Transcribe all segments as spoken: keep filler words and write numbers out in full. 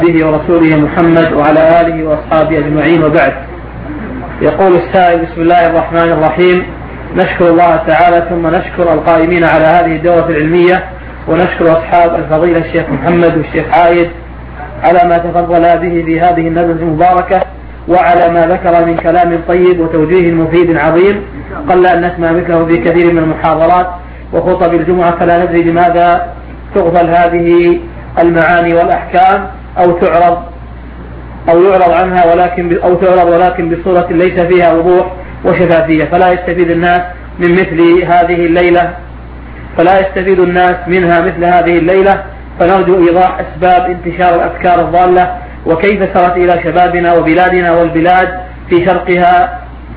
به ورسوله محمد وعلى آله وأصحابه أجمعين، وبعد. يقول السائل: بسم الله الرحمن الرحيم، نشكر الله تعالى ثم نشكر القائمين على هذه الدورة العلمية، ونشكر أصحاب الفضيلة الشيخ محمد والشيخ عايد على ما تفضل به في هذه الندوة المباركة، وعلى ما ذكر من كلام طيب وتوجيه مفيد عظيم قل أن نسمع مثله في كثير من المحاضرات وخطب الجمعة، فلا ندري لماذا تغفل هذه المعاني والأحكام أو تعرض أو يعرض عنها ولكن أو تعرض ولكن بصورة ليس فيها وضوح وشفافية، فلا يستفيد الناس من مثل هذه الليلة فلا يستفيد الناس منها مثل هذه الليلة فنرجو إيضاح أسباب انتشار الأفكار الضالة، وكيف سرت إلى شبابنا وبلادنا والبلاد في شرقها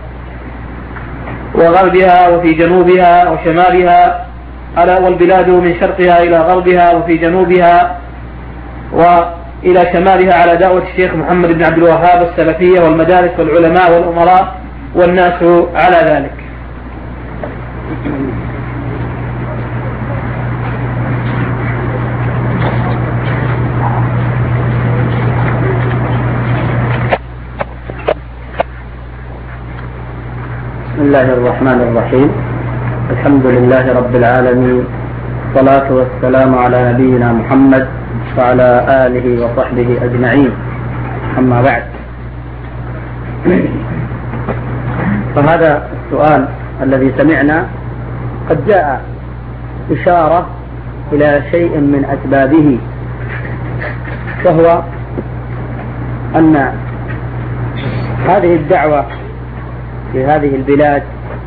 وغربها وفي جنوبها وشمالها، والبلاد من شرقها إلى غربها وفي جنوبها وإلى شمالها على دعوة الشيخ محمد بن عبد الوهاب السلفية والمدارس والعلماء والأمراء والناس على ذلك. بسم الله الرحمن الرحيم، الحمد لله رب العالمين، والصلاة والسلام على نبينا محمد وعلى آله وصحبه أجمعين، أما بعد. فهذا السؤال الذي سمعنا قد جاء إشارة إلى شيء من أسبابه، وهو أن هذه الدعوة في هذه البلاد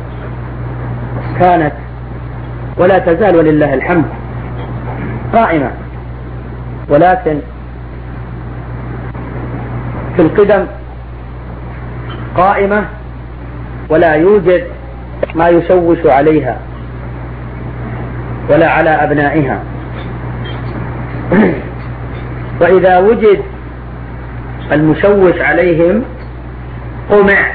كانت ولا تزال ولله الحمد قائمة، ولكن في القدم قائمة ولا يوجد ما يشوش عليها ولا على أبنائها، وإذا وجد المشوش عليهم قمع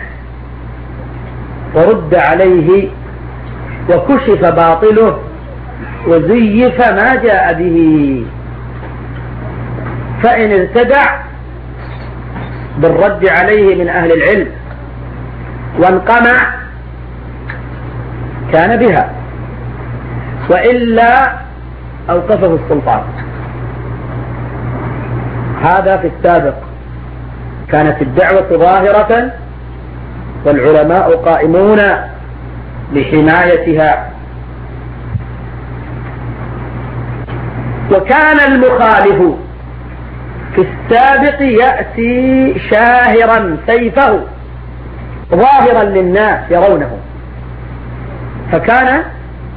ورد عليه وكشف باطله وزيف ما جاء به، فإن ارتدع بالرد عليه من أهل العلم وانقمع كان بها، وإلا أوقفه السلطان. هذا في السابق كانت الدعوة ظاهرة والعلماء قائمون لحمايتها، وكان المخالف في السابق يأتي شاهرا سيفه ظاهرا للناس يرونه، فكان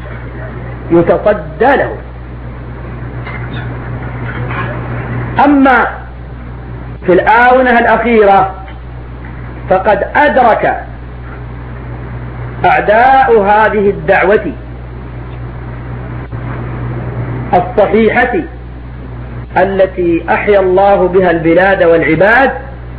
يتصدى له. أما في الآونة الأخيرة فقد أدرك أعداء هذه الدعوة الصحيحة التي أحيا الله بها البلاد والعباد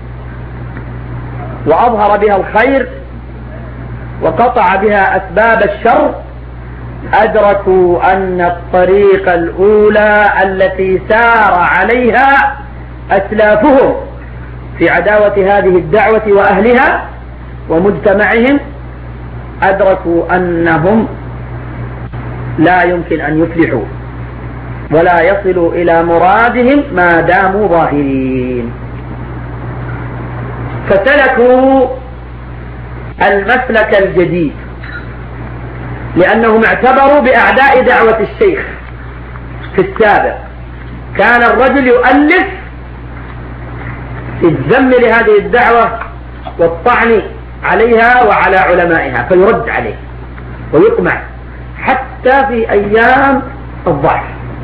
وأظهر بها الخير وقطع بها أسباب الشر، أدركوا أن الطريق الأولى التي سار عليها أسلافهم في عداوة هذه الدعوة وأهلها ومجتمعهم، أدركوا أنهم لا يمكن أن يفلحوا ولا يصلوا إلى مرادهم ما داموا ظاهرين، فسلكوا المسلك الجديد، لأنهم اعتبروا بأعداء دعوة الشيخ. في السابق كان الرجل يؤلف الذم لهذه الدعوة والطعن عليها وعلى علمائها فيرد عليه ويقمع حتى في أيام الضعف،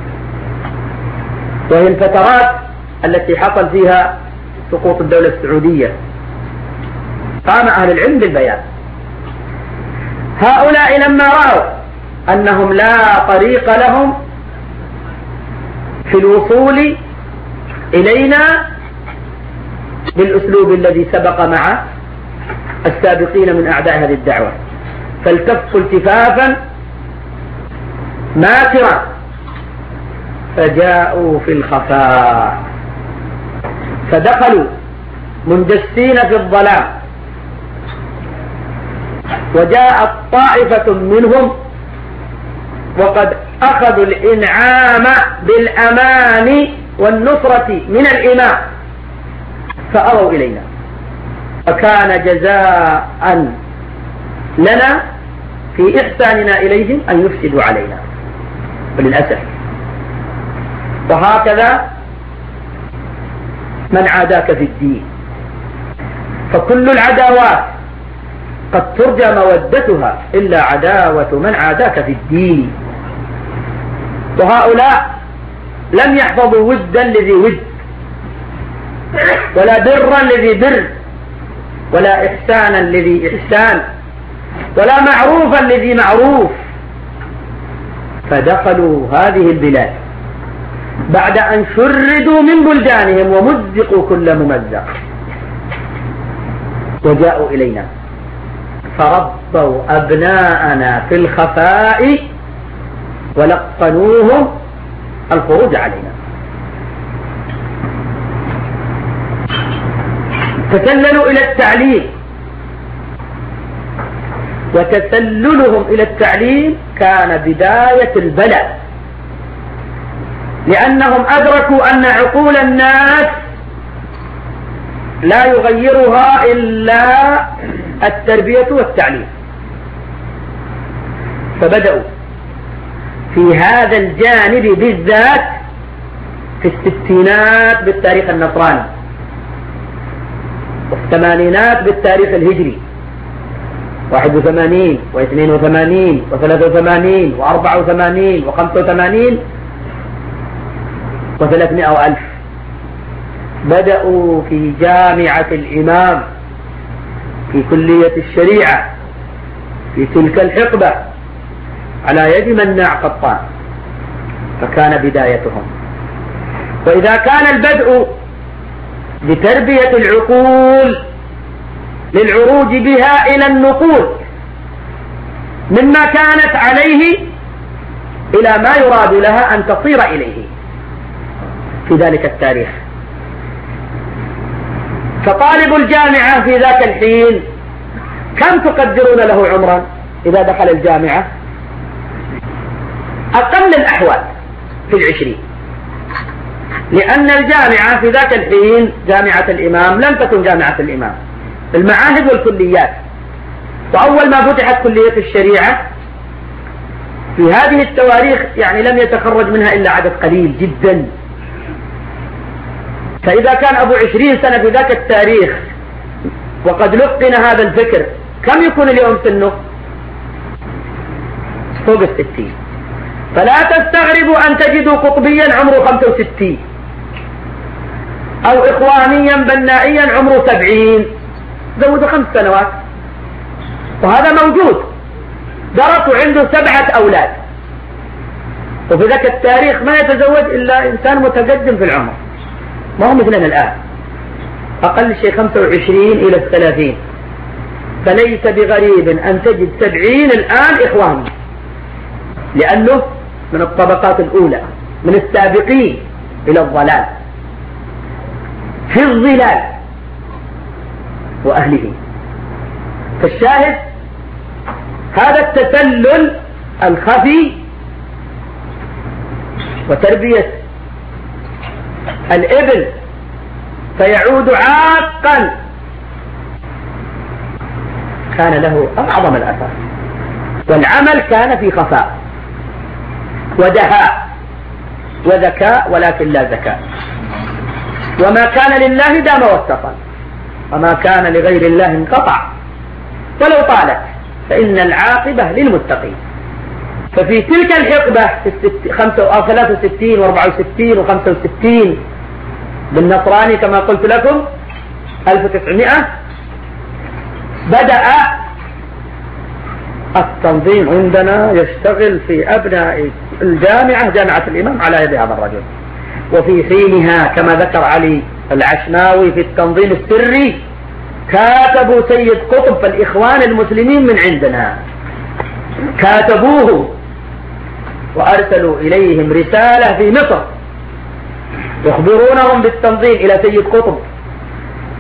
وهي الفترات التي حصل فيها سقوط الدولة السعودية. قام أهل العلم بالبيان. هؤلاء لما رأوا أنهم لا طريق لهم في الوصول إلينا بالأسلوب الذي سبق مع السابقين من أعداء هذه الدعوة، فالتفوا التفافا ماكرا فجاءوا في الخفاء فدخلوا مندسين في الظلام، وجاءت طائفة منهم وقد أخذوا الإنعام بالأمان والنصرة من الإمام فأووا إلينا، فكان جزاء لنا في إحساننا إليهم أن يفسدوا علينا، وللأسف. وهكذا من عاداك في الدين، فكل العداوات قد ترجى مودتها إلا عداوة من عاداك في الدين. وهؤلاء لم يحفظوا ودا لذي ود، ولا برا لذي بر، ولا إحسانا لذي إحسان، ولا معروفا لذي معروف، فدخلوا هذه البلاد بعد أن شردوا من بلدانهم ومزقوا كل ممزق، وجاءوا إلينا فربوا أبناءنا في الخفاء ولقنوهم الخروج علينا. تسللوا إلى التعليم، وتسللهم إلى التعليم كان بداية البلاء، لأنهم أدركوا أن عقول الناس لا يغيرها إلا التربية والتعليم، فبدأوا في هذا الجانب بالذات في الستينات بالتاريخ النصراني، وفي الثمانينات بالتاريخ الهجري، واحد وثمانين واثنين وثمانين وثلاثة وثمانين وأربعة وثمانين وخمسة وثمانين وثلاثمائة وألف. بدأوا في جامعة الإمام في كلية الشريعة في تلك الحقبة على يد مناع قطان، فكان بدايتهم. وإذا كان البدء بتربية العقول للعروج بها إلى النقول مما كانت عليه إلى ما يراد لها أن تصير إليه في ذلك التاريخ، فطالب الجامعة في ذاك الحين كم تقدرون له عمرا إذا دخل الجامعة؟ أقل الأحوال في العشرين، لأن الجامعة في ذاك الحين جامعة الإمام لم تكن جامعة الإمام، المعاهد والكليات. وأول ما فتحت كلية الشريعة في هذه التواريخ يعني لم يتخرج منها إلا عدد قليل جدا، فإذا كان أبو عشرين سنة في ذاك التاريخ وقد لقن هذا الفكر، كم يكون اليوم سنه؟ فوق الستين. فلا تستغربوا أن تجدوا قطبيا عمره خمسة وستين، أو إخوانيا بنائيا عمره سبعين، زودوا خمس سنوات، وهذا موجود. درسوا عنده سبعة أولاد، وفي ذاك التاريخ ما يتزوج إلا إنسان متقدم في العمر، ما هو مثلنا الآن، أقل شيء خمسة وعشرين إلى الثلاثين. فليس بغريب أن تجد سبعين الآن إخواني، لأنه من الطبقات الأولى، من السابقين إلى الضلال في الظلال وأهله. فالشاهد هذا التسلل الخفي وتربية الابن فيعود عاقا كان له أعظم الأثر، والعمل كان في خفاء ودهاء وذكاء، ولكن لا ذكاء. وما كان لله دام واتصل، وما كان لغير الله انقطع ولو طالت، فإن العاقبة للمتقين. ففي تلك الحقبة ثلاثة وستين وأربعة وستين وخمسة وستين بالنصراني كما قلت لكم ألف وتسعمائة بدأ التنظيم عندنا يشتغل في أبناء الجامعة جامعة الإمام على يد هذا الرجل. وفي حينها كما ذكر علي العشماوي في التنظيم السري كاتبوا سيد قطب فالإخوان المسلمين من عندنا، كاتبوه وأرسلوا إليهم رسالة في مصر يخبرونهم بالتنظيم إلى سيد قطب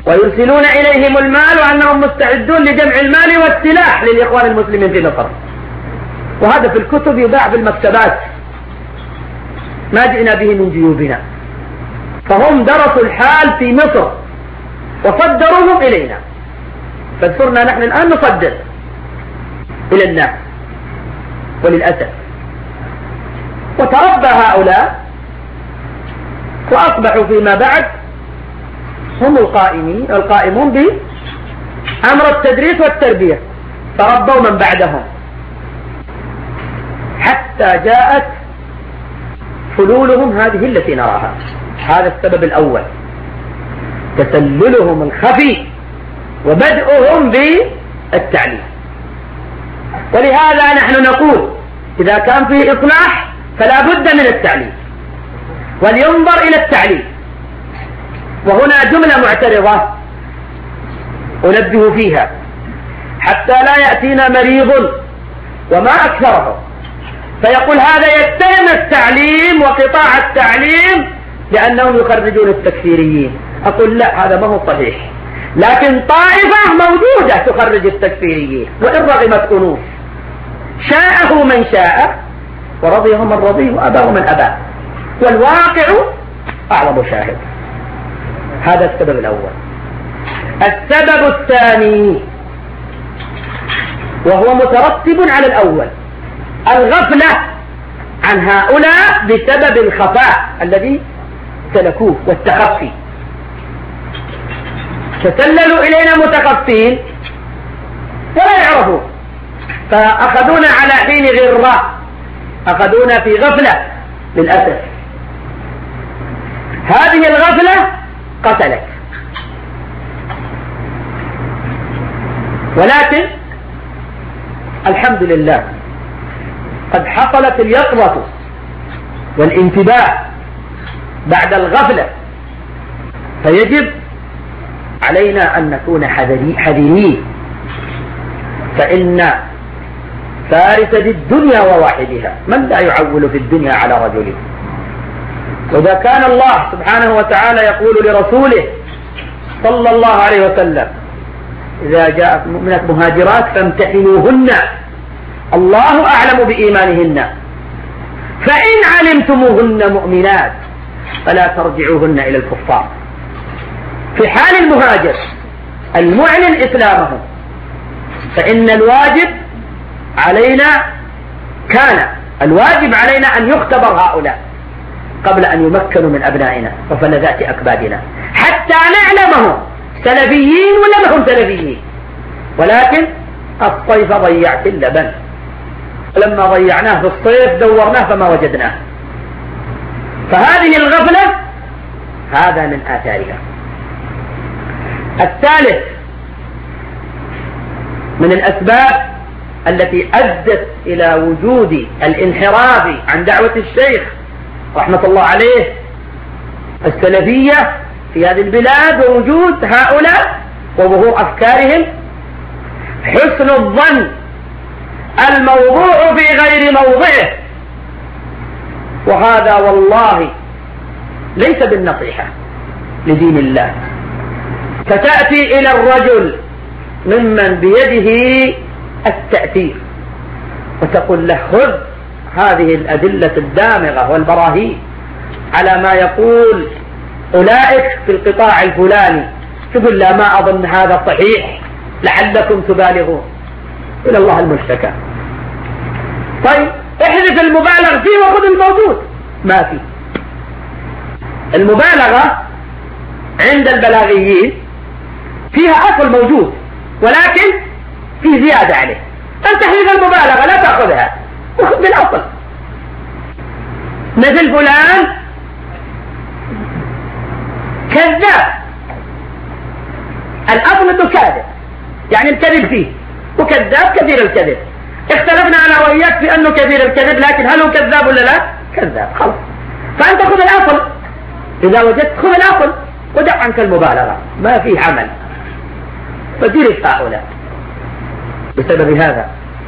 ويرسلون إليهم المال وأنهم مستعدون لجمع المال والسلاح للإخوان المسلمين في مصر، وهذا في الكتب يباع في المكتبات، ما جئنا به من جيوبنا. فهم درسوا الحال في مصر وصدروهم إلينا، فصرنا نحن الآن نصدر إلى الناس وللأسف. وتربى هؤلاء وأصبحوا فيما بعد هم القائمين القائمون بأمر التدريس والتربية، تربوا من بعدهم حتى جاءت حلولهم هذه التي نراها. هذا السبب الأول، تسللهم الخفي وبدءهم بالتعليم. ولهذا نحن نقول إذا كان فيه إصلاح فلا بد من التعليم، ولينظر إلى التعليم. وهنا جملة معترضة أنبه فيها حتى لا يأتينا مريض وما أكثره فيقول هذا يتهم التعليم وقطاع التعليم لأنهم يخرجون التكفيريين. أقول لا، هذا ما هو صحيح، لكن طائفة موجودة تخرج التكفيريين وإن رغمت أنوف، شاءه من شاء ورضيه من رضيه وأباه من أباه، والواقع أعظم شاهد. هذا السبب الأول. السبب الثاني وهو مترتب على الأول، الغفلة عن هؤلاء بسبب الخفاء الذي سلكوه والتخفي. تسللوا إلينا متخفين ولا يعرفوا، فأخذونا على حين غرة، أخذونا في غفلة للأسف. هذه الغفلة قتلت، ولكن الحمد لله قد حصلت اليقظة والانتباه بعد الغفلة، فيجب علينا أن نكون حذرين، فإن فارس الدنيا وواحدها من لا يعول في الدنيا على رجله. وإذا كان الله سبحانه وتعالى يقول لرسوله صلى الله عليه وسلم إذا جاءت مؤمنات مهاجرات فامتحنوهن الله أعلم بإيمانهن فإن علمتموهن مؤمنات فلا ترجعوهن إلى الكفار. في حال المهاجر المعلن إسلامه فإن الواجب علينا كان الواجب علينا أن يختبر هؤلاء قبل أن يمكنوا من أبنائنا وفلذات أكبادنا حتى نعلمهم سلفيين ولا ما هم سلفيين. ولكن الصيف ضيعت اللبن، لما ضيعناه في الصيف دورناه فما وجدناه. فهذه الغفلة هذا من آثارها. الثالث من الأسباب التي أدت إلى وجود الانحراف عن دعوة الشيخ رحمة الله عليه السلفية في هذه البلاد ووجود هؤلاء وظهور أفكارهم حسن الظن الموضوع في غير موضعه، وهذا والله ليس بالنصيحة لدين الله. فتأتي إلى الرجل ممن بيده التأثير وتقول له خذ هذه الأدلة الدامغة والبراهين على ما يقول أولئك في القطاع الفلاني، تقول لا ما أظن هذا صحيح لعلكم تبالغون، إلى الله المشتكى. طيب احذف المبالغ فيه وخذ الموجود، ما فيه. المبالغة عند البلاغيين فيها أصل موجود ولكن في زيادة عليه، أنت تحذف المبالغة لا تأخذها وخذ بالأصل. مثل فلان كذاب، الأصل أنه كاذب يعني الكذب فيه، وكذاب كثير الكذب. اختلفنا أنا وإياك في أنه كثير الكذب، لكن هل هو كذاب ولا لا؟ كذاب خلاص. فأنت خذ الأصل، إذا وجدت خذ الأصل ودع عنك المبالغة، ما فيه عمل. فدرس هؤلاء بسبب هذا.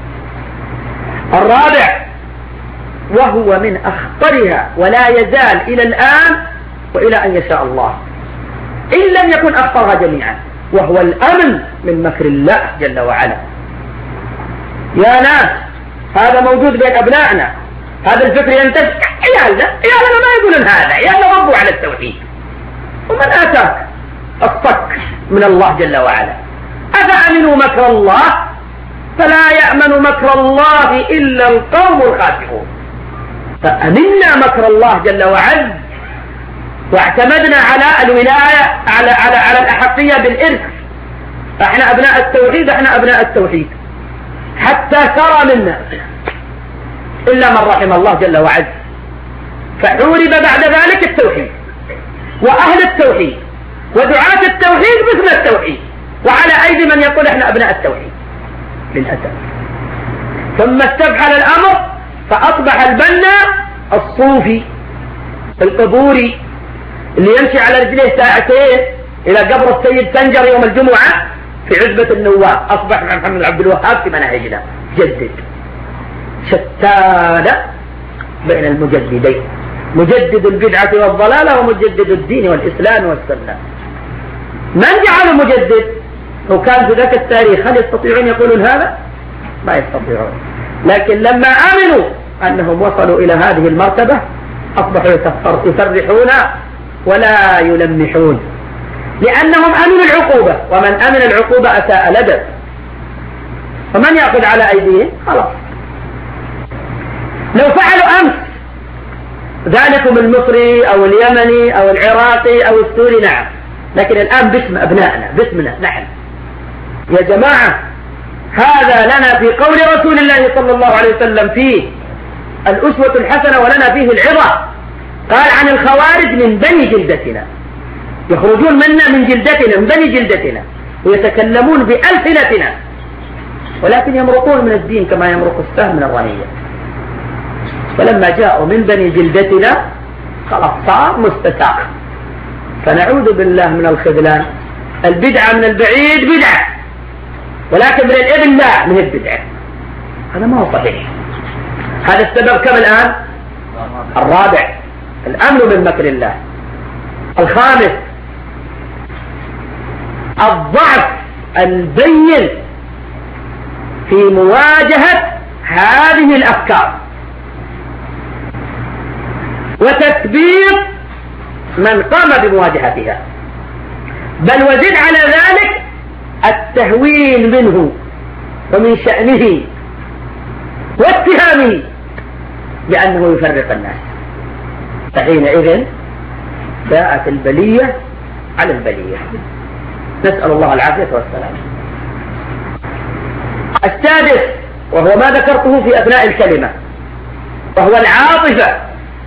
الرابع وهو من أخطرها ولا يزال إلى الآن وإلى أن يشاء الله إن لم يكن أكثرها جميعا، وهو الأمن من مكر الله جل وعلا. يا ناس، هذا موجود بين أبنائنا، هذا الفكر ينتشر. عيالنا عيالنا ما يقولون هذا، عيالنا ربوا على التوحيد. ومن آتاك الصك من الله جل وعلا؟ أفأمنوا مكر الله فلا يأمن مكر الله إلا القوم الخاسرون. فأمنا مكر الله جل وعلا واعتمدنا على الولاية على على على الأحقية بالإرث. احنا أبناء التوحيد، احنا أبناء التوحيد حتى سرى منا إلا من رحم الله جل وعلا. فعورب بعد ذلك التوحيد وأهل التوحيد ودعاة التوحيد مثل التوحيد، وعلى أيدي من يقول احنا أبناء التوحيد للأسف. ثم استفعل الأمر فأصبح البنا الصوفي القبوري اللي يمشي على رجليه ساعتين إلى قبر السيد سنجر يوم الجمعة في عزبة النواب، أصبح مع محمد عبد الوهاب في مناهجنا جدد. شتان بين المجددين، مجدد البدعة والضلالة ومجدد الدين والإسلام والسنة. من جعله مجدد؟ لو كان في ذاك التاريخ هل يستطيعون يقولون هذا؟ ما يستطيعون. لكن لما آمنوا أنهم وصلوا إلى هذه المرتبة أصبحوا يسرحون ولا يلمحون، لأنهم أمنوا العقوبة، ومن أمن العقوبة أساء الأدب. فمن يأخذ على أيديهم؟ خلاص. لو فعلوا أمس ذلكم المصري أو اليمني أو العراقي أو السوري نعم، لكن الآن باسم أبنائنا، باسمنا نحن. يا جماعة، هذا لنا في قول رسول الله صلى الله عليه وسلم فيه الأسوة الحسنة ولنا فيه العظة. قال عن الخوارج من بني جلدتنا، يخرجون منا من جلدتنا، من بني جلدتنا، ويتكلمون بألسنتنا، ولكن يمرقون من الدين كما يمرق السهم من الرمية. فلما جاءوا من بني جلدتنا خلاص صار مستساغ. فنعوذ بالله من الخذلان. البدعة من البعيد بدعة، ولكن من الابن لا، من البدعة. هذا ما هو صحيح. هذا السبب كم الآن؟ الرابع، الأمن من مكر الله. الخامس، الضعف البين في مواجهة هذه الأفكار وتثبيت من قام بمواجهتها، بل وزد على ذلك التهوين منه ومن شأنه واتهامه بأنه يفرق الناس. فحينئذ جاءت البلية على البلية، نسأل الله العافية والسلام. السادس، وهو ما ذكرته في أثناء الكلمة، وهو العاطفة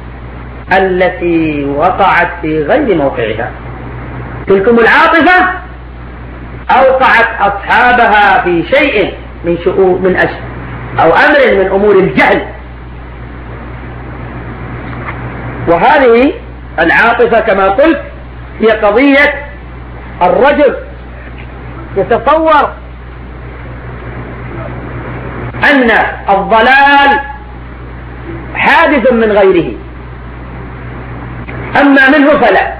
التي وقعت في غير موقعها. تلكم العاطفة أوقعت أصحابها في شيء من شؤون من أشياء أو أمر من أمور الجهل. وهذه العاطفة كما قلت هي قضية الرجل يتصور أن الضلال حادث من غيره، أما منه فلا،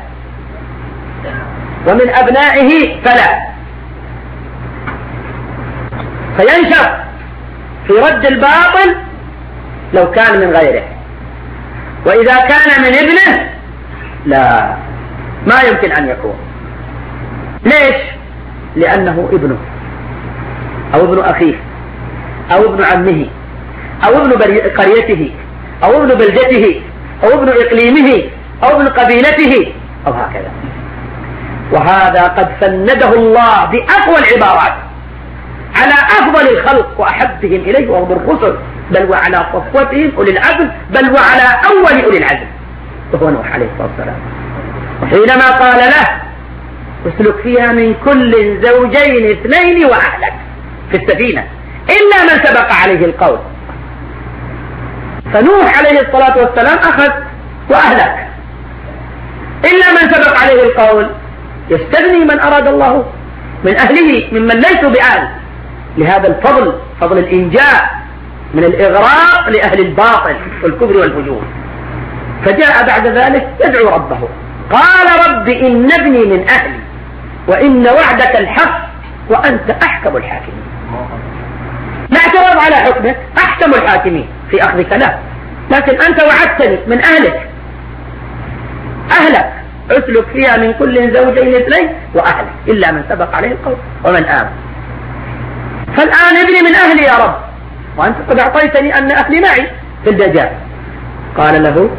ومن أبنائه فلا، فينشر في رد الباطل لو كان من غيره، وإذا كان من ابنه لا، ما يمكن أن يكون. ليش؟ لأنه ابنه أو ابن أخيه أو ابن عمه أو ابن قريته أو ابن بلدته أو ابن إقليمه أو ابن قبيلته أو هكذا. وهذا قد سنده الله بأقوى العبارات على أفضل الخلق وأحبهم إليه وهم الرسل، بل وعلى صفوتهم أولي العزم، بل وعلى أول أولي العزم وهو نوح عليه الصلاة والسلام. وحينما قال له اسلك فيها من كل زوجين اثنين وأهلك في السفينة إلا من سبق عليه القول، فنوح عليه الصلاة والسلام أخذ وأهلك، إلا من سبق عليه القول يستثني من أراد الله من أهله ممن ليسوا بأهل لهذا الفضل، فضل الإنجاء من الإغراق لأهل الباطل والكبر والفجور. فجاء بعد ذلك يدعو ربه قال رب إن ابني من أهلي وإن وعدك الحق وأنت أحكم الحاكمين. لا اعتراض على حكمك، أحكم الحاكمين في أخذ كلام، لكن أنت وعدتني من أهلك، أهلك اسلك فيها من كل زوجين اثنين وأهلك إلا من سبق عليه القول ومن آمن. فالآن ابني من أهلي يا رب، وأنت قد أعطيتني أن أهلي معي في الدجال. قال له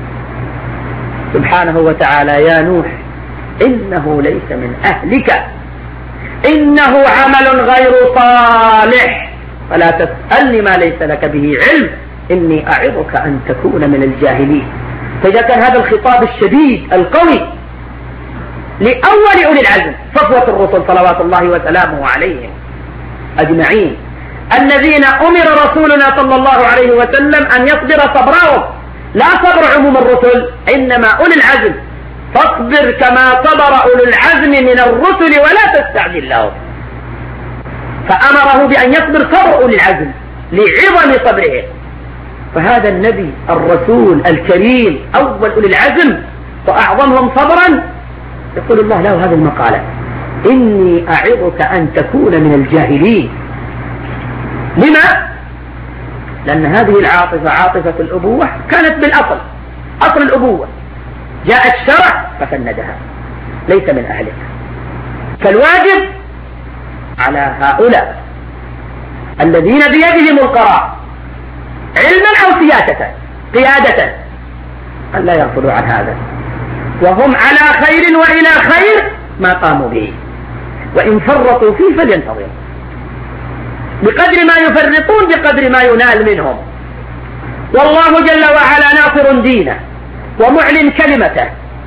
سبحانه وتعالى يا نوح إنه ليس من أهلك إنه عمل غير صالح فلا تسألني ما ليس لك به علم إني أعظك أن تكون من الجاهلين. فإذا كان هذا الخطاب الشديد القوي لأول أولي العزم صفوة الرسل صلوات الله وسلامه عليهم أجمعين، الذين أمر رسولنا صلى الله عليه وسلم أن يصبر صبرهم، لا صبر عموم الرسل إنما أولي العزم، فاصبر كما صبر أولو العزم من الرسل ولا تستعجل لهم. فأمره بأن يصبر صبر أولي العزم لعظم صبرهم. فهذا النبي الرسول الكريم أول أولي العزم وأعظمهم صبرا يقول الله له هذه المقالة إني أعظك أن تكون من الجاهلين. لما؟ لأن هذه العاطفة عاطفة الأبوة كانت بالأصل أصل الأبوة، جاء الشرع فسندها، ليس من أهلك. فالواجب على هؤلاء الذين بيدهم القرار علما أو سياسة قيادة أن لا يغفلوا عن هذا، وهم على خير وإلى خير ما قاموا به، وإن فرطوا فيه فلينتظروا بقدر ما يفرطون بقدر ما ينال منهم. والله جل وعلا ناصر دينه ومعلن كلمته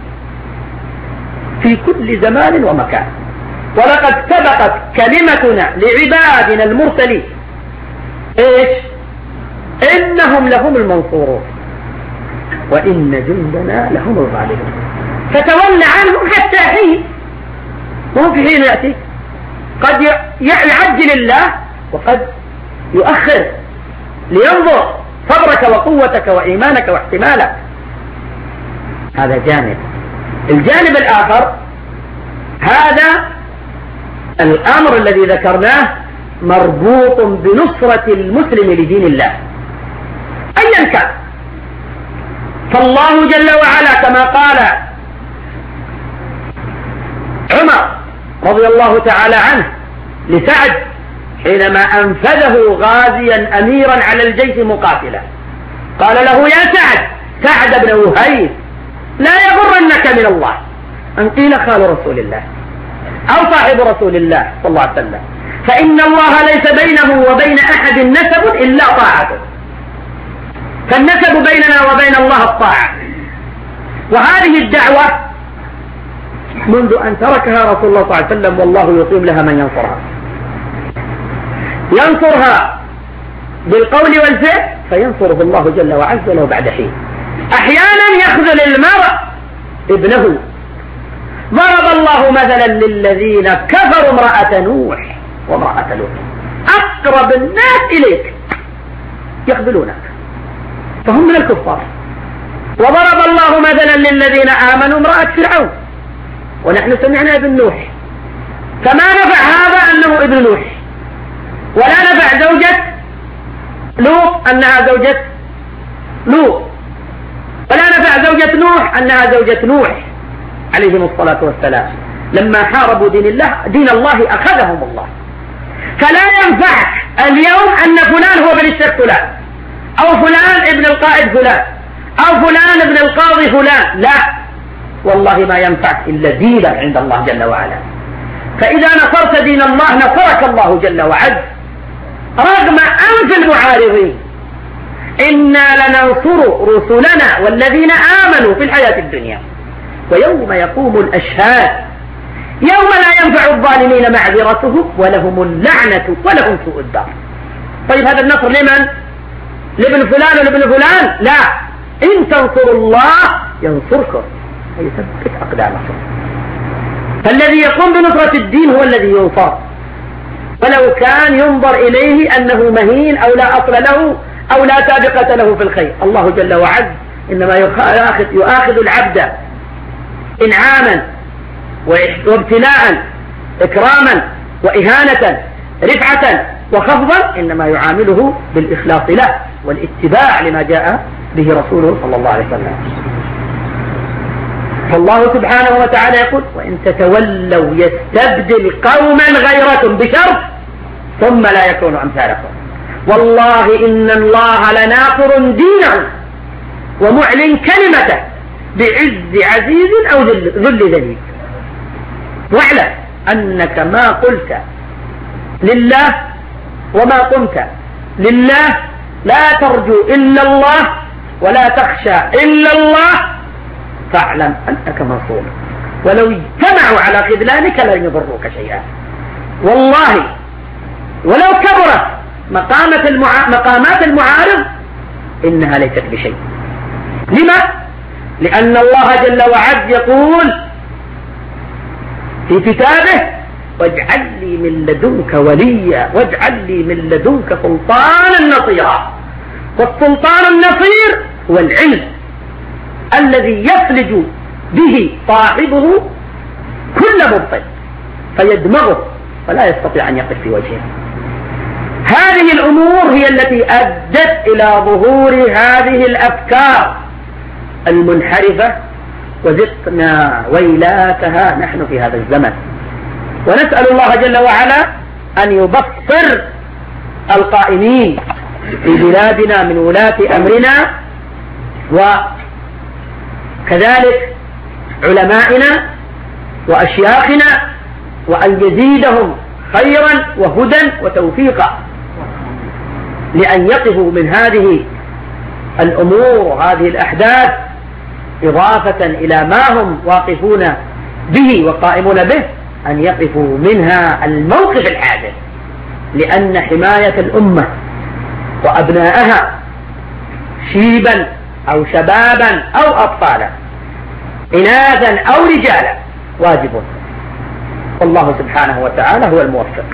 في كل زمان ومكان، ولقد سبقت كلمتنا لعبادنا المرسلين ايش؟ انهم لهم المنصورون وان جندنا لهم الغالبون. فتولى عنهم حتى حين، وهو في حين يأتي قد يعجل الله وقد يؤخر لينظر صبرك وقوتك وإيمانك واحتمالك. هذا جانب. الجانب الآخر هذا الأمر الذي ذكرناه مربوط بنصرة المسلم لدين الله أيا كان. فالله جل وعلا كما قال عمر رضي الله تعالى عنه لسعد حينما أنفذه غازيا أميرا على الجيش مقاتلا، قال له يا سعد سعد بن وهيب لا يغرنك من الله أن قيل خال رسول الله أو صاحب رسول الله صلى الله عليه وسلم، فإن الله ليس بينه وبين أحد نسب إلا طاعته، فالنسب بيننا وبين الله الطاعة. وهذه الدعوة منذ أن تركها رسول الله صلى الله عليه وسلم والله يقيم لها من ينصرها، ينصرها بالقول والفعل فينصره الله جل وعز له بعد حين. أحيانا يخذل المرء ابنه. ضرب الله مثلا للذين كفروا امرأة نوح وامرأة لوط أقرب الناس إليك يخذلونك فهم من الكفار. وضرب الله مثلا للذين آمنوا امرأة فرعون، ونحن سمعنا ابن نوح، فما نفع هذا أنه ابن نوح، ولا نفع زوجة لوط أنها زوجة لوط، ولا نفع زوجة نوح أنها زوجة نوح عليهم الصلاة والسلام. لما حاربوا دين الله دين الله أخذهم الله. فلا ينفعك اليوم أن فلان هو ابن الشيخ فلان، أو فلان ابن القائد فلان، أو فلان ابن القاضي فلان، لا والله ما ينفعك إلا دينك عند الله جل وعلا. فإذا نصرت دين الله نصرك الله جل وعز رغم أنف المعارضين. إنا لننصر رسلنا والذين آمنوا في الحياة الدنيا ويوم يقوم الأشهاد يوم لا ينفع الظالمين معذرتهم ولهم اللعنة ولهم سوء الدار. طيب هذا النصر لمن؟ لابن فلان ولابن فلان؟ لا، إن تنصروا الله ينصركم ويثبت أقدامكم. فالذي يقوم بنصرة الدين هو الذي ينصر، ولو كان ينظر إليه أنه مهين أو لا أصل له أو لا سابقة له في الخير. الله جل وعز إنما يؤاخذ, يؤاخذ العبد إنعاما وابتلاء، إكراما وإهانة، رفعة وخفضا، إنما يعامله بالإخلاص له والاتباع لما جاء به رسوله صلى الله عليه وسلم. فالله سبحانه وتعالى يقول: وإن تتولوا يستبدل قوما غيركم بشرط ثم لا يكونوا أمثالكم والله إن الله لناصر دينه ومعلن كلمته بعز عزيز أو ذل ذليل. واعلم أنك ما قلت لله وما قمت لله لا ترجو إلا الله ولا تخشى إلا الله، فاعلم أنك منصور، ولو اجتمعوا على خذلانك لن يضروك شيئا. والله ولو كبرت مقامات المع... مقامات المعارض إنها ليست بشيء. لما؟ لأن الله جل وعز يقول في كتابه: واجعل لي من لدنك وليا واجعل لي من لدنك سلطانا نصيرا. والسلطان النصير هو العلم الذي يفلج به صاحبه كل مبطل فيدمغه فلا يستطيع أن يقف في وجهه. هذه الأمور هي التي أدت إلى ظهور هذه الأفكار المنحرفة، وذقنا ويلاتها نحن في هذا الزمن. ونسأل الله جل وعلا أن يبصر القائمين في بلادنا من ولاة أمرنا وكذلك علمائنا وأشياخنا، وأن يزيدهم خيرا وهدى وتوفيقا لأن يقفوا من هذه الأمور وهذه الأحداث، إضافة إلى ما هم واقفون به وقائمون به، أن يقفوا منها الموقف العادل، لأن حماية الأمة وأبنائها شيبا أو شبابا أو أطفالا، إناثا أو رجالا، واجب. والله سبحانه وتعالى هو الموفق.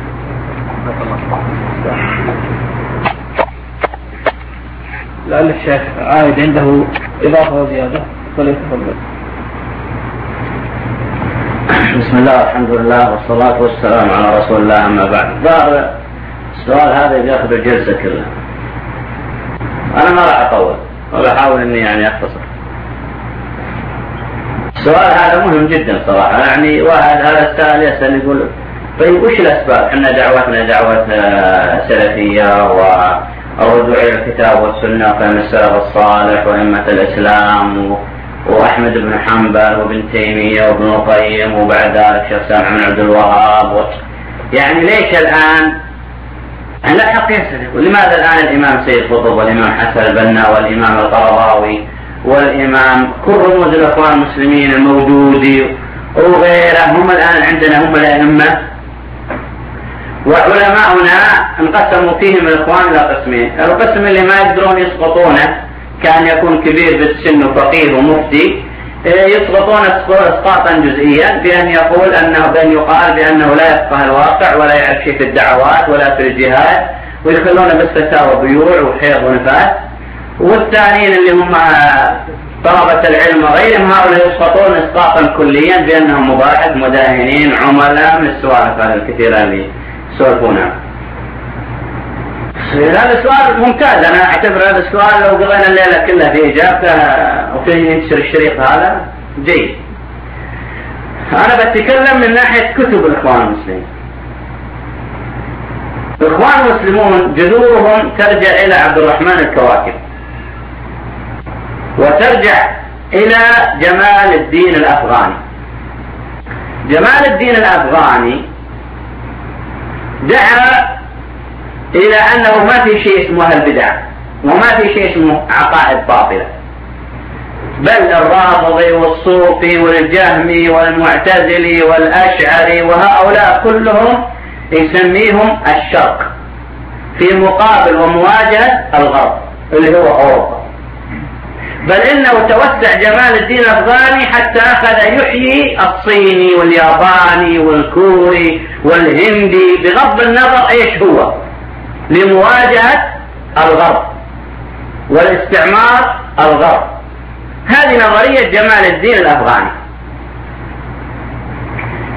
لعل الشيخ عايد عنده إضافة وزيادة فليتفضل. بسم الله والحمد لله والصلاة والسلام على رسول الله، أما بعد. ظاهر السؤال هذا يأخذ الجلسة كلها، أنا ما راح أطول وبحاول إني يعني أختصر. السؤال هذا مهم جدا صراحة. يعني واحد هذا السائل يسأل يقول: طيب وش الأسباب؟ إحنا دعوتنا دعوة سلفية والرجوع إلى الكتاب والسنة وفهم السلف الصالح وأئمة الإسلام وأحمد بن حنبل وابن تيمية وابن القيم وبعد ذلك شيخ سامع بن عبد الوهاب و... يعني ليش الآن لا حق يسأل ولماذا الآن الإمام سيد قطب والإمام حسن البنا والإمام القرضاوي والإمام كل رموز الأخوان المسلمين الموجود وغيره هم الآن عندنا هم الأئمة، وعلماؤنا انقسموا فيهم الإخوان إلى قسمين. القسم اللي ما يقدرون يسقطونه، كان يكون كبير بالسن وفقيه ومفتي، يسقطون اسقاطا جزئيا بأن يقول أنه بأن يقال بأنه لا يفقه الواقع ولا يعرف شيء في الدعوات ولا في الجهاد، ويدخلون بالفتاوى وبيوع وحيض ونفاس. والثانيين اللي هم طلبة العلم وغيرهم، هؤلاء يسقطون اسقاطا كليا بأنهم مباحث مداهنين عملاء من السوالف هذه الكثيرة اللي يسولفونها. هذا السؤال ممتاز، أنا أعتبر هذا السؤال لو قضينا الليلة كلها في إجابته وفي ينشر الشريط هذا جيد. أنا بتكلم من ناحية كتب الإخوان المسلمين. الإخوان المسلمون جذورهم ترجع إلى عبد الرحمن الكواكب، وترجع إلى جمال الدين الأفغاني. جمال الدين الأفغاني دعا إلى أنه ما في شيء اسمه البدع وما في شيء اسمه عقائد باطلة، بل الرافضي والصوفي والجهمي والمعتزلي والأشعري وهؤلاء كلهم يسميهم الشرق في مقابل ومواجهة الغرب اللي هو أوروبا. بل إنه توسع جمال الدين الأفغاني حتى أخذ يحيي الصيني والياباني والكوري والهندي بغض النظر إيش هو، لمواجهة الغرب والاستعمار الغرب. هذه نظرية جمال الدين الأفغاني.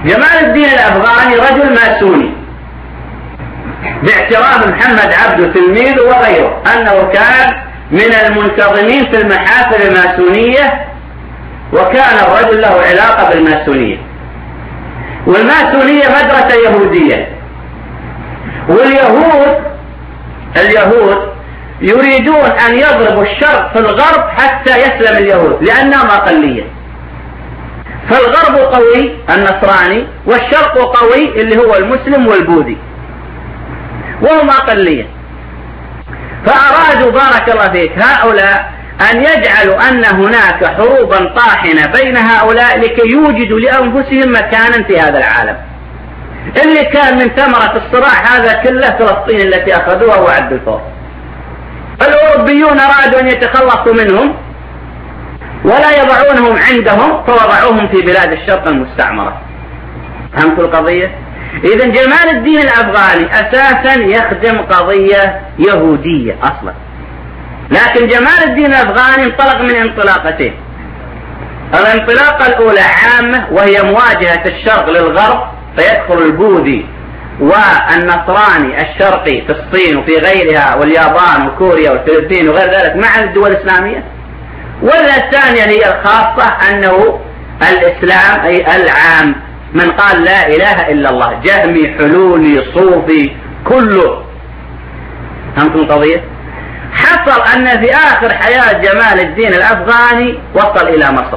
جمال الدين الأفغاني رجل ماسوني باعتراف محمد عبده تلميذه وغيره أنه كان من المنتظمين في المحافل الماسونية، وكان الرجل له علاقة بالماسونية، والماسونية مدرسة يهودية، واليهود اليهود يريدون أن يضربوا الشرق في الغرب حتى يسلم اليهود لأنهم أقلية. فالغرب قوي النصراني والشرق قوي اللي هو المسلم والبوذي، وهم أقلية. فأرادوا بارك الله فيك هؤلاء أن يجعلوا أن هناك حروبا طاحنة بين هؤلاء لكي يوجدوا لأنفسهم مكانا في هذا العالم. اللي كان من ثمرة الصراع هذا كله فلسطين التي أخذوها وعد الفور. الأوروبيون أرادوا أن يتخلصوا منهم ولا يضعونهم عندهم، فوضعوهم في بلاد الشرق المستعمرة. فهمت القضية؟ إذن جمال الدين الأفغاني أساسا يخدم قضية يهودية أصلا، لكن جمال الدين الأفغاني انطلق من انطلاقتين. الانطلاقة الأولى عامة وهي مواجهة الشرق للغرب، فيدخل البوذي والنصراني الشرقي في الصين وفي غيرها واليابان وكوريا والفلبين وغير ذلك مع الدول الإسلامية. والثانية هي الخاصة أنه الإسلام أي العام، من قال لا إله إلا الله، جهمي حلولي صوفي كله. فهمتم القضية؟ حصل أن في آخر حياة جمال الدين الأفغاني وصل إلى مصر.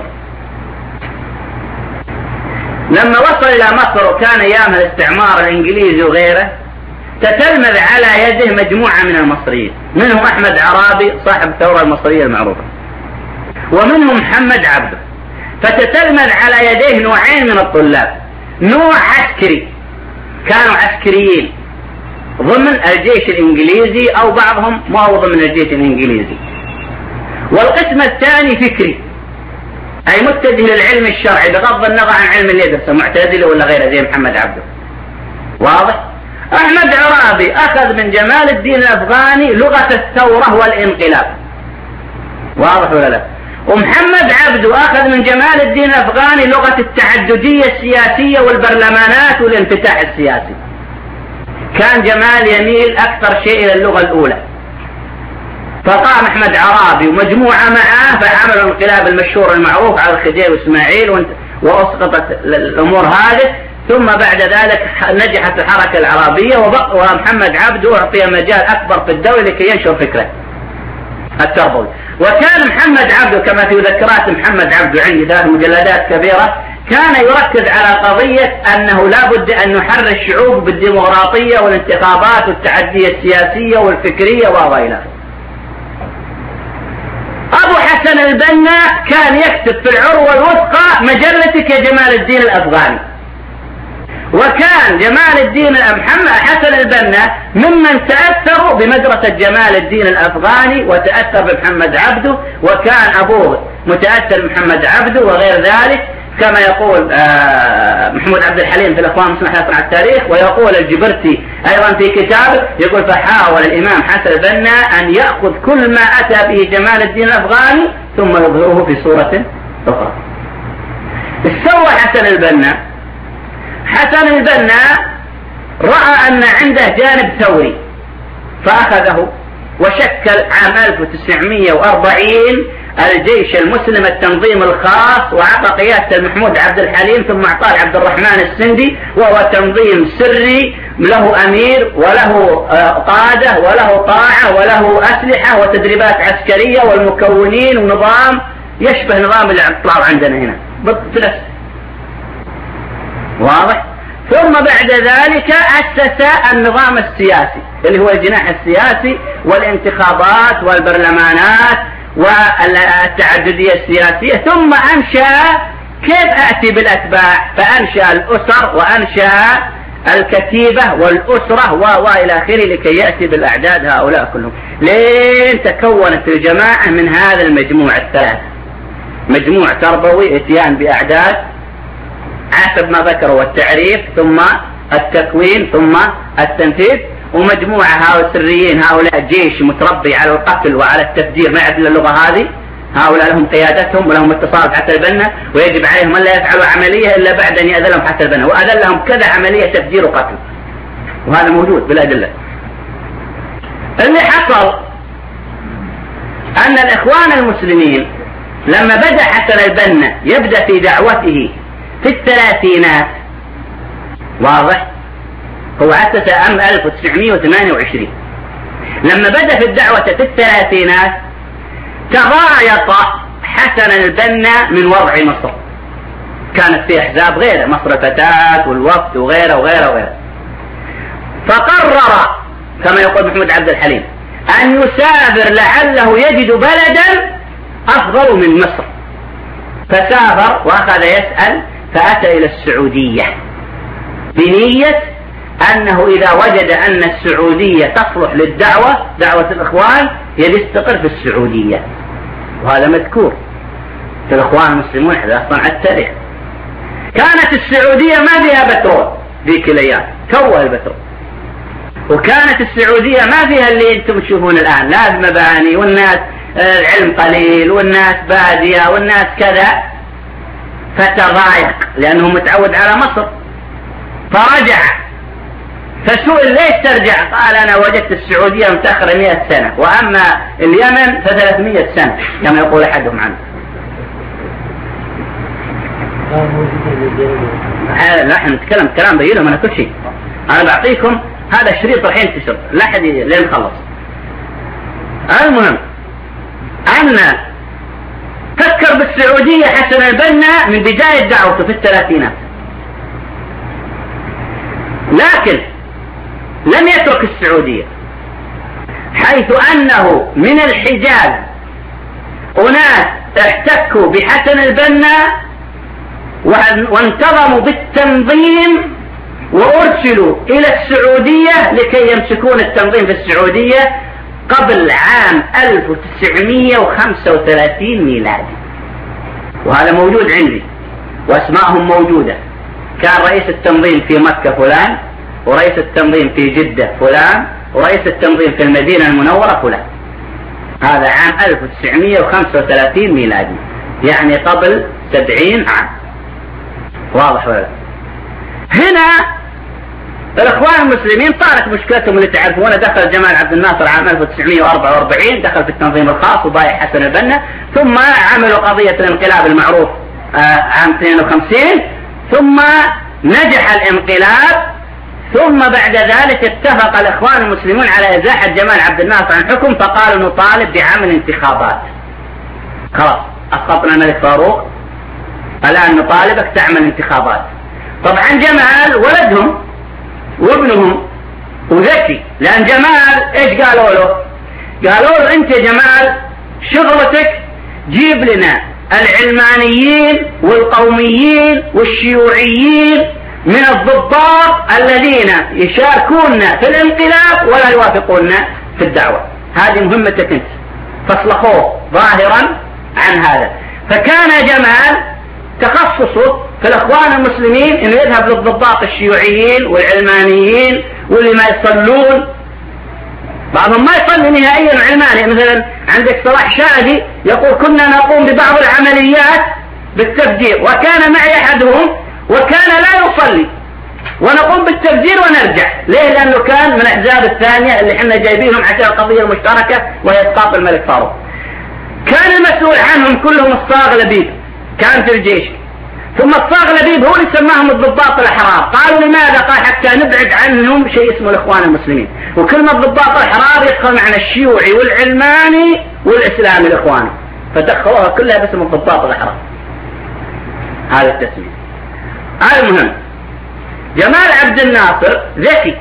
لما وصل إلى مصر وكان أيام الاستعمار الإنجليزي وغيره، تتلمذ على يده مجموعة من المصريين، منهم أحمد عرابي صاحب الثورة المصرية المعروفة، ومنهم محمد عبده. فتتلمذ على يديه نوعين من الطلاب، نوع عسكري كانوا عسكريين ضمن الجيش الإنجليزي أو بعضهم ما هو ضمن الجيش الإنجليزي، والقسم الثاني فكري أي متجه للعلم الشرعي بغض النظر عن علم اللي يدرسه، معتزلي ولا غيره زي محمد عبده. واضح؟ أحمد عرابي أخذ من جمال الدين الأفغاني لغة الثورة والانقلاب. واضح ولا لا؟ ومحمد عبده أخذ من جمال الدين الأفغاني لغة التعددية السياسية والبرلمانات والانفتاح السياسي. كان جمال يميل أكثر شيء إلى اللغة الأولى، فقام أحمد عرابي ومجموعة معه فعملوا الانقلاب المشهور المعروف على الخديوي وإسماعيل وأسقطت الأمور هذه. ثم بعد ذلك نجحت الحركة العربية ومحمد عبده أعطي مجال أكبر في الدولة لكي ينشر فكرة التربوي. وكان محمد عبده كما في ذكرات محمد عبده عندي ثلاث مجلدات كبيرة كان يركز على قضية أنه لا بد أن نحرر الشعوب بالديمقراطية والانتخابات والتعدية السياسية والفكرية وغيرها. أبو حسن البنا كان يكتب في العروة الوثقى مجلتك يا جمال الدين الأفغاني، وكان جمال الدين محمد حسن البنا ممن تأثروا بمدرسة جمال الدين الأفغاني وتأثر بمحمد عبده، وكان أبوه متأثر بمحمد عبده وغير ذلك، كما يقول محمود عبد الحليم في الأقوام المسلمة على التاريخ، ويقول الجبرتي أيضا في كتابه يقول فحاول الإمام حسن البنا أن يأخذ كل ما أتى به جمال الدين الأفغاني ثم يظهره في صورة أخرى. استوى حسن البنا حسن البنا رأى أن عنده جانب ثوري فأخذه وشكل عام ألف وتسعمائة وأربعين الجيش المسلم التنظيم الخاص، وعطى قيادة محمود عبد الحليم ثم أعطاه عبد الرحمن السندي، وهو تنظيم سري له أمير وله قادة وله طاعة وله أسلحة وتدريبات عسكرية والمكونين ونظام يشبه نظام اللي طلعوا عندنا هنا بالضبط. واضح؟ ثم بعد ذلك أسس النظام السياسي اللي هو الجناح السياسي والانتخابات والبرلمانات والتعددية السياسية، ثم أنشأ كيف أتي بالأتباع، فأنشأ الأسر وأنشأ الكتيبة والأسرة وإلى آخره لكي يأتي بالأعداد هؤلاء كلهم، لين تكونت الجماعة من هذا المجموع الثلاث، مجموع تربوي اتيان بأعداد حسب ما ذكروا التعريف ثم التكوين ثم التنفيذ، ومجموعة هؤلاء سريين هؤلاء جيش متربي على القتل وعلى التفجير ما يعرف اللغة هذه، هؤلاء لهم قيادتهم ولهم اتصال حتى البنا، ويجب عليهم أن لا يفعلوا عملية إلا بعد أن يأذن لهم حتى البنا، وأذن لهم كذا عملية تفجير وقتل، وهذا موجود بالأدلة. اللي حصل أن الإخوان المسلمين لما بدأ حسن البنا يبدأ في دعوته في الثلاثينات، واضح، هو أسس عام ألف وتسعمائة وثمانية وعشرين، لما بدأ في الدعوة في الثلاثينات تضايق حسن البنا من وضع مصر، كانت في أحزاب غيره، مصر الفتاة والوفد وغيره وغيره وغيره، فقرر كما يقول محمود عبد الحليم أن يسافر لعله يجد بلدا أفضل من مصر، فسافر وأخذ يسأل، فأتى إلى السعودية بنية أنه إذا وجد أن السعودية تصلح للدعوة، دعوة الإخوان، يستقر في السعودية، وهذا مذكور في الإخوان المسلمون إذا صنع التاريخ. كانت السعودية ما فيها بترول ذيك الأيام، توه البترول، وكانت السعودية ما فيها اللي أنتم تشوفون الآن، لا مباني، والناس العلم قليل، والناس بادية، والناس كذا، فتضايق لأنه متعود على مصر، فرجع، فسئل ليش ترجع؟ قال أنا وجدت السعودية متأخرة مئة سنة، وأما اليمن فثلاثمائة سنة كما يقول أحدهم عنه. لا نتكلم كلام بينهم أنا كل شيء، أنا بعطيكم هذا الشريط راح ينتشر لا أحد لين نخلص. المهم أن فكر بالسعودية حسن البنا من بداية دعوته في الثلاثينات، لكن لم يترك السعودية، حيث أنه من الحجاز أناس احتكوا بحسن البنا وانتظموا بالتنظيم وأرسلوا إلى السعودية لكي يمسكون التنظيم في السعودية قبل عام ألف وتسعمائة وخمسة وثلاثين ميلادي، وهذا موجود عندي وأسماءهم موجودة. كان رئيس التنظيم في مكة فلان، ورئيس التنظيم في جدة فلان، ورئيس التنظيم في المدينة المنورة فلان، هذا عام ألف وتسعمائة وخمسة وثلاثين ميلادي، يعني قبل سبعين عام، واضح ولا؟ هنا الإخوان المسلمين طارت مشكلتهم اللي تعرفونها، دخل جمال عبد الناصر عام ألف وتسعمائة وأربعة وأربعين، دخل في التنظيم الخاص وبايع حسن البنا، ثم عملوا قضية الانقلاب المعروف عام اثنين وخمسين، ثم نجح الانقلاب، ثم بعد ذلك اتفق الإخوان المسلمون على إزاحة جمال عبد الناصر عن الحكم، فقالوا نطالب بعمل انتخابات، خلاص أسقطنا الملك فاروق، الآن نطالبك تعمل انتخابات. طبعا جمال ولدهم وابنهم وذكي، لأن جمال إيش قالوا له؟ قالوا له أنت جمال شغلتك جيب لنا العلمانيين والقوميين والشيوعيين من الضباط الذين يشاركوننا في الانقلاب ولا يوافقوننا في الدعوة، هذه مهمتك أنت. فاصلحوه ظاهرا عن هذا، فكان جمال تخصصه في الإخوان المسلمين إنه يذهب للضباط الشيوعيين والعلمانيين واللي ما يصلون، بعضهم ما يصلي نهائيا علماني، مثلا عندك صلاح شادي يقول كنا نقوم ببعض العمليات بالتفجير، وكان معي أحدهم وكان لا يصلي، ونقوم بالتفجير ونرجع، ليه؟ لأنه كان من الأحزاب الثانية اللي احنا جايبينهم عشان القضية المشتركة وهي إسقاط الملك فاروق. كان المسؤول عنهم كلهم الصاغ لبيب، كان في الجيش، ثم الصاغ لبيب هو اللي سماهم الضباط الأحرار. قالوا لماذا؟ قال حتى نبعد عنهم شيء اسمه الإخوان المسلمين، وكلمة الضباط الأحرار يدخل معنا الشيوعي والعلماني والإسلامي الإخواني، فدخلوها كلها باسم الضباط الأحرار، هذا التسمية. المهم جمال عبد الناصر ذكي،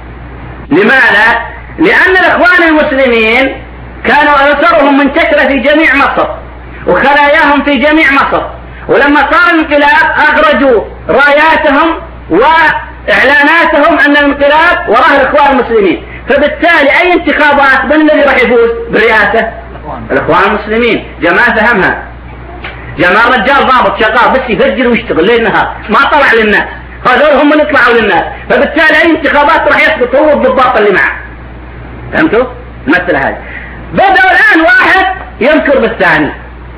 لماذا؟ لأن الإخوان المسلمين كانوا أثرهم منتشرة في جميع مصر وخلاياهم في جميع مصر، ولما صار الانقلاب أخرجوا راياتهم وإعلاناتهم أن الانقلاب وراه الإخوان المسلمين، فبالتالي أي انتخابات من الذي راح يفوز بالرئاسة؟ الإخوان المسلمين. جمال فهمها، جمال رجال ضابط شغال بس يفجر ويشتغل ليل نهار، ما طلع للناس، هذول هم اللي يطلعوا للناس، فبالتالي أي انتخابات راح يسقط هو الضباط اللي معه. فهمتوا؟ مثل هذا. بدأوا الآن واحد يمكر بالثاني،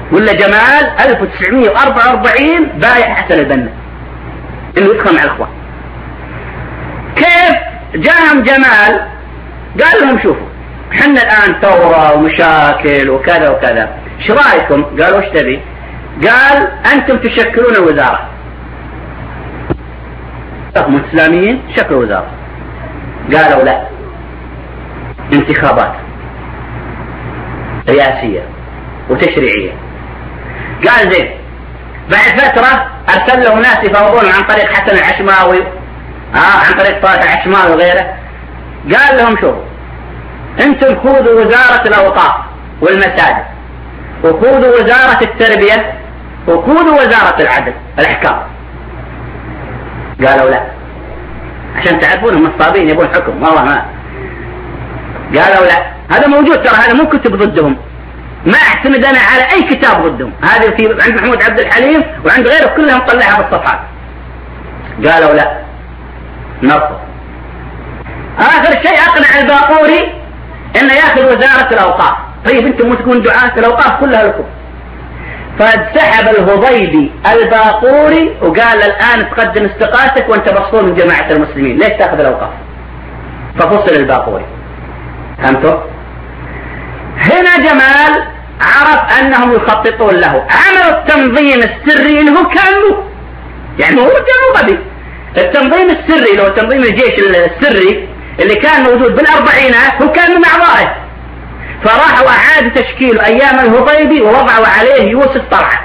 ولا جمال ألف وتسعمائة وأربعة وأربعين بايع حسن البنا انه يدخل مع الاخوان. كيف جاءهم جمال قال لهم شوفوا حنا الان ثورة ومشاكل وكذا وكذا، ايش رايكم؟ قالوا ايش تبي؟ قال انتم تشكلون الوزارة، هم اسلاميين شكلوا وزارة. قالوا لا، انتخابات رئاسية وتشريعية. قال زين. بعد فترة ارسل له ناس يفاوضون عن طريق حسن العشماوي آه عن طريق طارق العشماوي وغيره. قال لهم شوفوا انتم خذوا وزارة الاوقاف والمساجد، وخذوا وزارة التربية، وخذوا وزارة العدل الاحكام. قالوا لا، عشان تعرفونهم نصابين يبون حكم والله ما. قالوا لا، هذا موجود ترى، هذا مو كتب ضدهم، ما اعتمد انا على اي كتاب ضدهم، هذا في عند محمود عبد الحليم وعند غيره كلهم طلعها بالصفحات. قالوا لا، نرفض. اخر شيء اقنع الباقوري انه ياخذ وزارة الاوقاف. طيب انتم مو تكون دعاة الاوقاف كلها لكم. فسحب الهضيبي الباقوري وقال الان تقدم استقالتك وانت مفصول من جماعة المسلمين، ليش تاخذ الاوقاف؟ ففصل الباقوري. فهمتوا؟ هنا جمال عرف انهم يخططون له، عملوا التنظيم السري اللي هو كان له، يعني هو كان غبي. التنظيم السري اللي هو تنظيم الجيش السري اللي كان موجود بالاربعينات هو كان من اعضائه. فراحوا اعادوا تشكيله ايام الهضيبي ووضعوا عليه يوسف طلعت.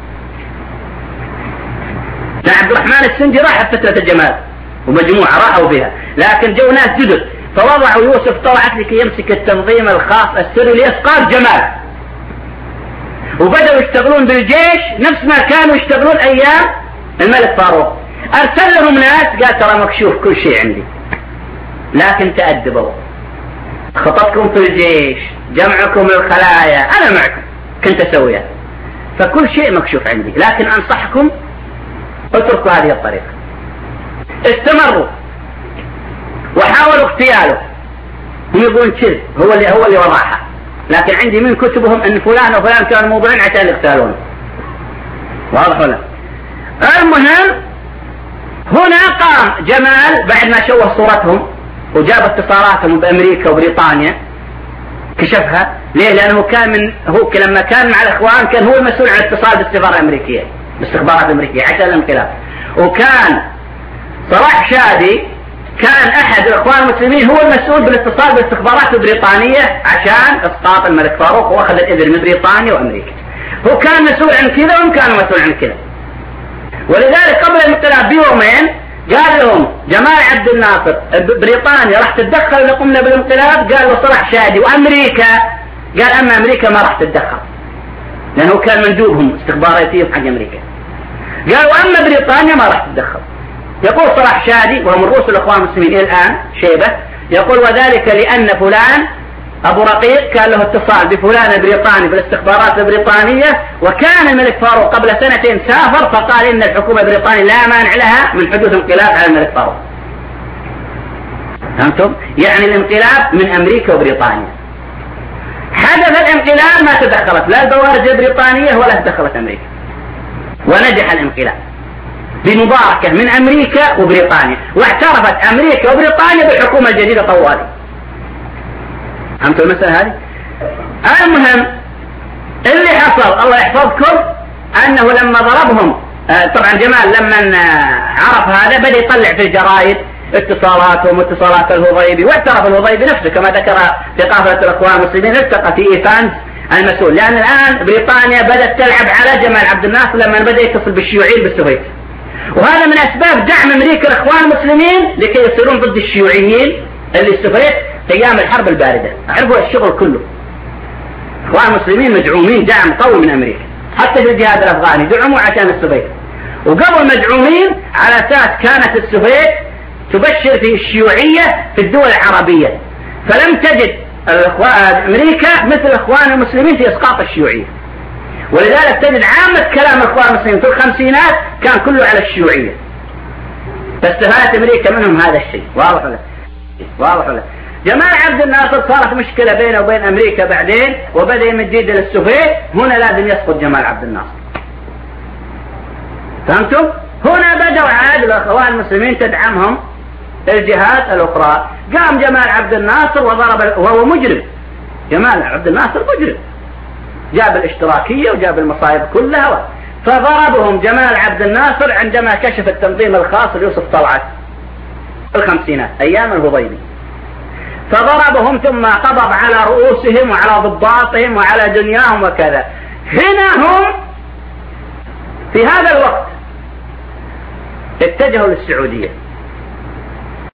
عبد الرحمن السندي راح فترة الجمال ومجموعة راحوا بها، لكن جو ناس جدد فوضعوا يوسف طلعت لكي يمسك التنظيم الخاص السري لإسقاط جمال. وبدأوا يشتغلون بالجيش نفس ما كانوا يشتغلون أيام الملك فاروق. أرسل لهم ناس قال ترى مكشوف كل شيء عندي، لكن تأدبوا، خططكم في الجيش، جمعكم الخلايا أنا معكم كنت أسويها، فكل شيء مكشوف عندي، لكن أنصحكم اتركوا هذه الطريقة. استمروا وحاولوا اغتياله، هم يقولون كذب، هو اللي هو اللي وضعها، لكن عندي من كتبهم ان فلان وفلان كانوا موضوعين عشان يغتالون. واضح ولا؟ المهم هنا قام جمال بعد ما شوه صورتهم وجاب اتصالاتهم بامريكا وبريطانيا، كشفها. ليه؟ لانه كان من هو لما كان مع الاخوان كان هو المسؤول عن الاتصال بالسفاره الامريكيه، بالاستخبارات الامريكيه عشان الانقلاب. وكان صلاح شادي كان احد الاخوان المسلمين هو المسؤول بالاتصال بالاستخبارات البريطانيه عشان اسقاط الملك فاروق، واخذ الاذن من بريطانيا وامريكا. هو كان مسؤول عن كذا وهم كانوا مسؤول عن كذا. ولذلك قبل الانقلاب بيومين قال لهم جمال عبد الناصر بريطانيا راح تتدخل اذا قمنا بالانقلاب. قال له صلاح شادي وامريكا، قال اما امريكا ما راح تتدخل لانه كان مندوبهم استخباراتيهم حق امريكا. قال واما بريطانيا ما راح تتدخل. يقول صلاح شادي وهو من رؤوس الاخوان المسلمين الى الان شيبه، يقول وذلك لان فلان ابو رقيق كان له اتصال بفلان البريطاني بالاستخبارات البريطانيه، وكان الملك فاروق قبل سنتين سافر فقال ان الحكومه البريطانيه لا مانع لها من حدوث انقلاب على الملك فاروق. فهمتم؟ يعني الانقلاب من امريكا وبريطانيا. حدث الانقلاب ما تدخلت لا البوارج البريطانيه ولا تدخلت امريكا، ونجح الانقلاب بمباركة من أمريكا وبريطانيا، واعترفت أمريكا وبريطانيا بالحكومة الجديدة طوالي. فهمتوا المسألة هذه؟ المهم اللي حصل الله يحفظكم أنه لما ضربهم طبعا جمال لما عرف هذا بدأ يطلع في الجرائد اتصالاتهم واتصالات الهضيبي، واعترف الهضيبي نفسه كما ذكر في قافلة الأخوان المسلمين التقى في إيفانز المسؤول، لأن الآن بريطانيا بدأت تلعب على جمال عبد الناصر لما بدأ يتصل بالشيوعيين بالسوفيت. وهذا من أسباب دعم أمريكا الإخوان المسلمين لكي يصيرون ضد الشيوعيين اللي السوفيت أيام الحرب الباردة. عرفوا الشغل كله. الإخوان المسلمين مدعومين دعم قوي من أمريكا، حتى في الجهاد الأفغاني دعموا عشان السوفيت، وقبل مدعومين على أساس كانت السوفيت تبشر في الشيوعية في الدول العربية، فلم تجد أمريكا مثل الإخوان المسلمين في إسقاط الشيوعية. ولذلك تجد عامة كلام الإخوان المسلمين في الخمسينات كان كله على الشيوعية، فاستفادت أمريكا منهم هذا الشيء. واضح ولا؟ واضح ولا؟ جمال عبد الناصر صارت مشكلة بينه وبين أمريكا بعدين وبدأ يمد يده للسوفيت، هنا لازم يسقط جمال عبد الناصر. فهمتم؟ هنا بدأوا عاد الأخوان المسلمين تدعمهم الجهات الأخرى. قام جمال عبد الناصر وضرب، وهو مجرم، جمال عبد الناصر مجرم، جاب الاشتراكية وجاب المصايب كلها، فضربهم جمال عبد الناصر عندما كشف التنظيم الخاص ليوسف طلعت في الخمسينات أيام الهضيبي، فضربهم ثم قبض على رؤوسهم وعلى ضباطهم وعلى دنياهم وكذا. هنا هم في هذا الوقت اتجهوا للسعودية